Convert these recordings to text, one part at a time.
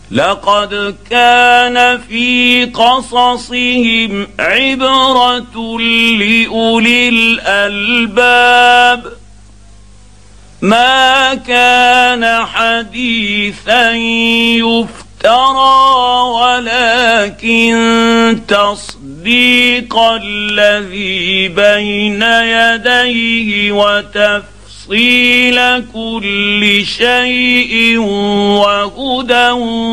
لقد كان في قصصهم عبرة لأولي الألباب ما كان حديثا يفترى ولكن تصديق الذي بين يديه وتفصيل كل شيء وهدى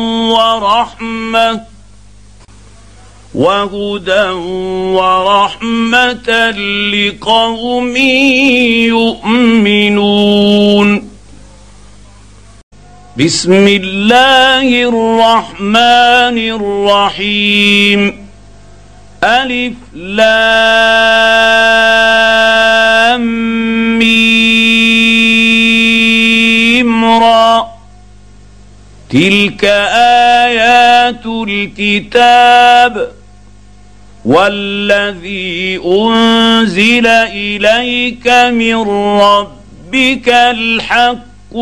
ورحمة لقوم يؤمنون. بسم الله الرحمن الرحيم. ألف لام ميم را تلك آيات الكتاب والذي أنزل إليك من ربك الحق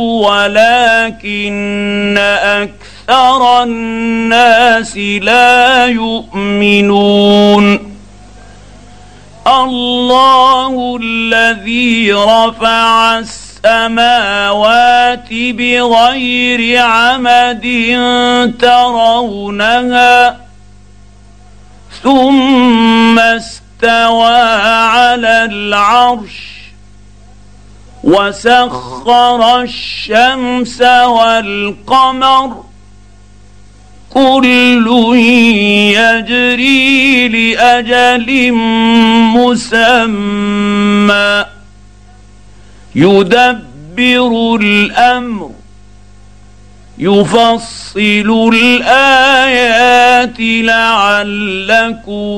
ولكن أكثر الناس لا يؤمنون. الله الذي رفع السماوات بغير عمد ترونها ثم استوى على العرش وسخر الشمس والقمر كل يجري لأجل مسمى يدبر الأمر يفصل الآيات لعلكم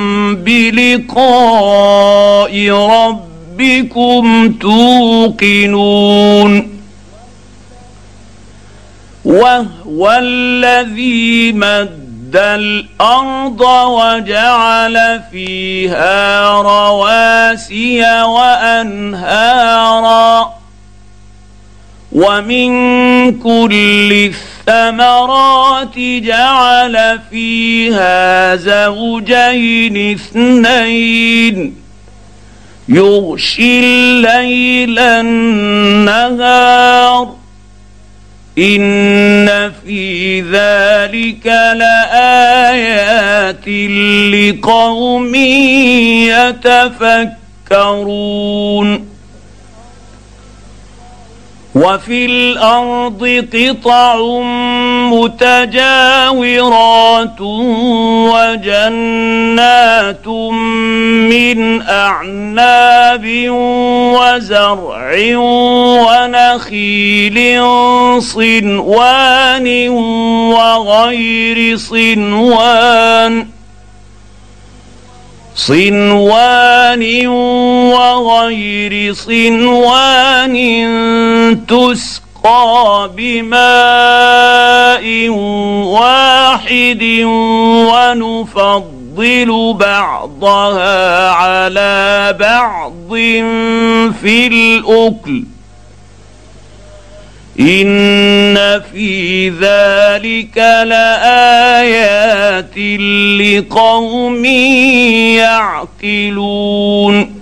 بلقاء ربكم توقنون. وهو الذي مد الأرض وجعل فيها رواسي وأنهارا ومن كل الثمرات جعل فيها زوجين اثنين يغشي الليل النهار إن في ذلك لآيات لقوم يتفكرون. وفي الأرض قطع متجاورات وجنات من أعناب وزرع ونخيل صنوان وغير صنوان تسقى بماء واحد ونفضل بعضها على بعض في الأكل إن في ذلك لآيات لقوم يعقلون.